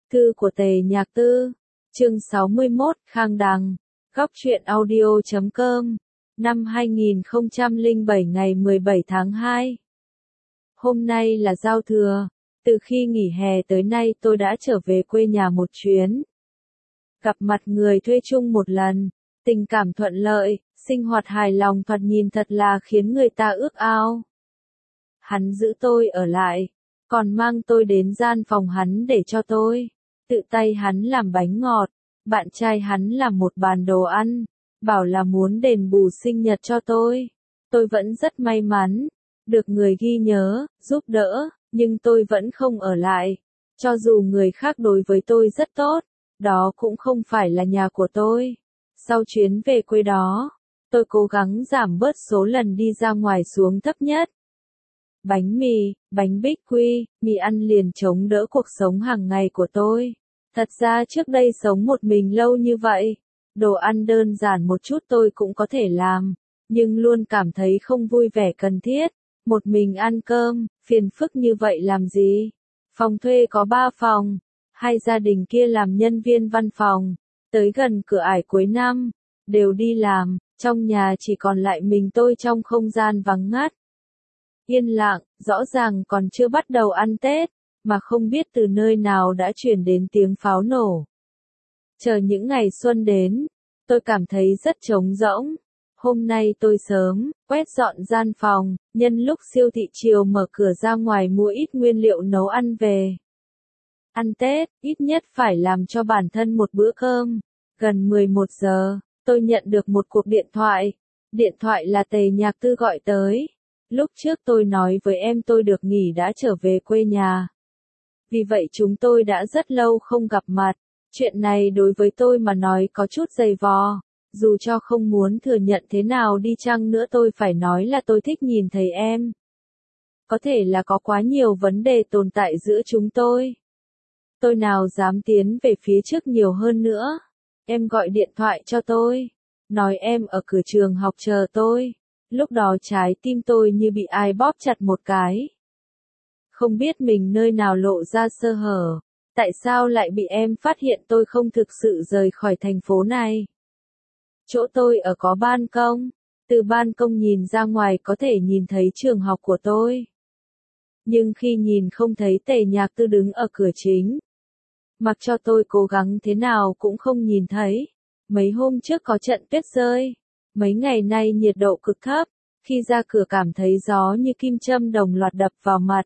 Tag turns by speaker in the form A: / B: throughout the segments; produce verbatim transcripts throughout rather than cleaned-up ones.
A: Thư của Tề Nhạc Tư, chương sáu mươi mốt, Khang Đằng, góc truyện audio chấm com, năm hai nghìn không trăm lẻ bảy ngày mười bảy tháng hai. Hôm nay là giao thừa, từ khi nghỉ hè tới nay tôi đã trở về quê nhà một chuyến. Gặp mặt người thuê chung một lần, tình cảm thuận lợi, sinh hoạt hài lòng thoạt nhìn thật là khiến người ta ước ao. Hắn giữ tôi ở lại, còn mang tôi đến gian phòng hắn để cho tôi tự tay hắn làm bánh ngọt, bạn trai hắn làm một bàn đồ ăn, bảo là muốn đền bù sinh nhật cho tôi. Tôi vẫn rất may mắn, được người ghi nhớ, giúp đỡ, nhưng tôi vẫn không ở lại. Cho dù người khác đối với tôi rất tốt, đó cũng không phải là nhà của tôi. Sau chuyến về quê đó, tôi cố gắng giảm bớt số lần đi ra ngoài xuống thấp nhất. Bánh mì, bánh bích quy, mì ăn liền chống đỡ cuộc sống hàng ngày của tôi. Thật ra trước đây sống một mình lâu như vậy, đồ ăn đơn giản một chút tôi cũng có thể làm, nhưng luôn cảm thấy không vui vẻ cần thiết. Một mình ăn cơm, phiền phức như vậy làm gì? Phòng thuê có ba phòng, hai gia đình kia làm nhân viên văn phòng, tới gần cửa ải cuối năm, đều đi làm, trong nhà chỉ còn lại mình tôi trong không gian vắng ngắt. Yên lặng, rõ ràng còn chưa bắt đầu ăn Tết, mà không biết từ nơi nào đã truyền đến tiếng pháo nổ. Chờ những ngày xuân đến, tôi cảm thấy rất trống rỗng. Hôm nay tôi sớm, quét dọn gian phòng, nhân lúc siêu thị chiều mở cửa ra ngoài mua ít nguyên liệu nấu ăn về. Ăn Tết, ít nhất phải làm cho bản thân một bữa cơm. Gần mười một giờ, tôi nhận được một cuộc điện thoại. Điện thoại là Tề Nhạc Tư gọi tới. Lúc trước tôi nói với em tôi được nghỉ đã trở về quê nhà. Vì vậy chúng tôi đã rất lâu không gặp mặt. Chuyện này đối với tôi mà nói có chút dày vò. Dù cho không muốn thừa nhận thế nào đi chăng nữa tôi phải nói là tôi thích nhìn thấy em. Có thể là có quá nhiều vấn đề tồn tại giữa chúng tôi. Tôi nào dám tiến về phía trước nhiều hơn nữa. Em gọi điện thoại cho tôi. Nói em ở cửa trường học chờ tôi. Lúc đó trái tim tôi như bị ai bóp chặt một cái. Không biết mình nơi nào lộ ra sơ hở. Tại sao lại bị em phát hiện tôi không thực sự rời khỏi thành phố này? Chỗ tôi ở có ban công. Từ ban công nhìn ra ngoài có thể nhìn thấy trường học của tôi. Nhưng khi nhìn không thấy Tề Nhạc Tư đứng ở cửa chính. Mặc cho tôi cố gắng thế nào cũng không nhìn thấy. Mấy hôm trước có trận tuyết rơi. Mấy ngày nay nhiệt độ cực thấp. Khi ra cửa cảm thấy gió như kim châm đồng loạt đập vào mặt.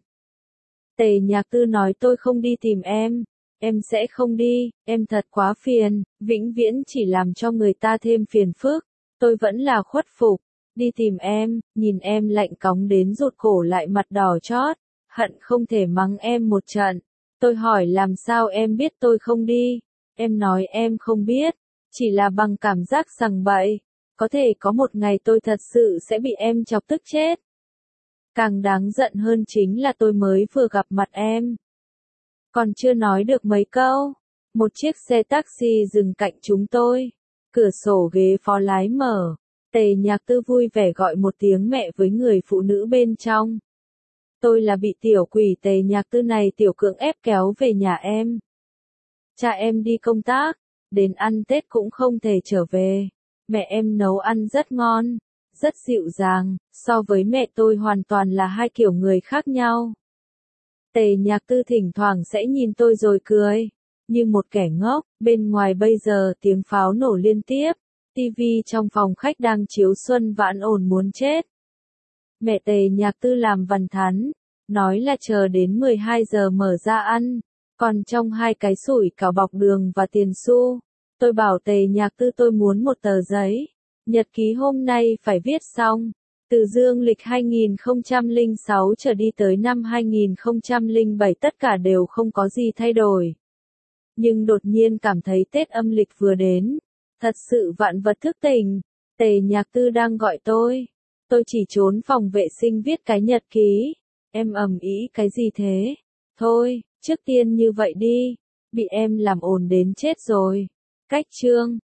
A: Tề Nhạc Tư nói tôi không đi tìm em. Em sẽ không đi, em thật quá phiền, vĩnh viễn chỉ làm cho người ta thêm phiền phức. Tôi vẫn là khuất phục, đi tìm em, nhìn em lạnh cóng đến rụt cổ lại mặt đỏ chót, hận không thể mắng em một trận. Tôi hỏi làm sao em biết tôi không đi, em nói em không biết, chỉ là bằng cảm giác sằng bậy. Có thể có một ngày tôi thật sự sẽ bị em chọc tức chết. Càng đáng giận hơn chính là tôi mới vừa gặp mặt em. Còn chưa nói được mấy câu, một chiếc xe taxi dừng cạnh chúng tôi. Cửa sổ ghế phó lái mở, Tề Nhạc Tư vui vẻ gọi một tiếng mẹ với người phụ nữ bên trong. Tôi là bị tiểu quỷ Tề Nhạc Tư này tiểu cưỡng ép kéo về nhà em. Cha em đi công tác, đến ăn Tết cũng không thể trở về. Mẹ em nấu ăn rất ngon, rất dịu dàng, so với mẹ tôi hoàn toàn là hai kiểu người khác nhau. Tề Nhạc Tư thỉnh thoảng sẽ nhìn tôi rồi cười, như một kẻ ngốc. Bên ngoài bây giờ tiếng pháo nổ liên tiếp, tivi trong phòng khách đang chiếu Xuân Vãn ồn muốn chết. Mẹ Tề Nhạc Tư làm vằn thắn, nói là chờ đến mười hai giờ mở ra ăn, còn trong hai cái sủi cảo bọc đường và tiền xu. Tôi bảo Tề Nhạc Tư tôi muốn một tờ giấy, nhật ký hôm nay phải viết xong. Từ dương lịch hai nghìn không trăm lẻ sáu trở đi tới năm hai nghìn không trăm lẻ bảy tất cả đều không có gì thay đổi. Nhưng đột nhiên cảm thấy Tết âm lịch vừa đến. Thật sự vạn vật thức tỉnh. Tề Nhạc Tư đang gọi tôi. Tôi chỉ trốn phòng vệ sinh viết cái nhật ký. Em ầm ĩ cái gì thế? Thôi, trước tiên như vậy đi. Bị em làm ồn đến chết rồi. Cách chương.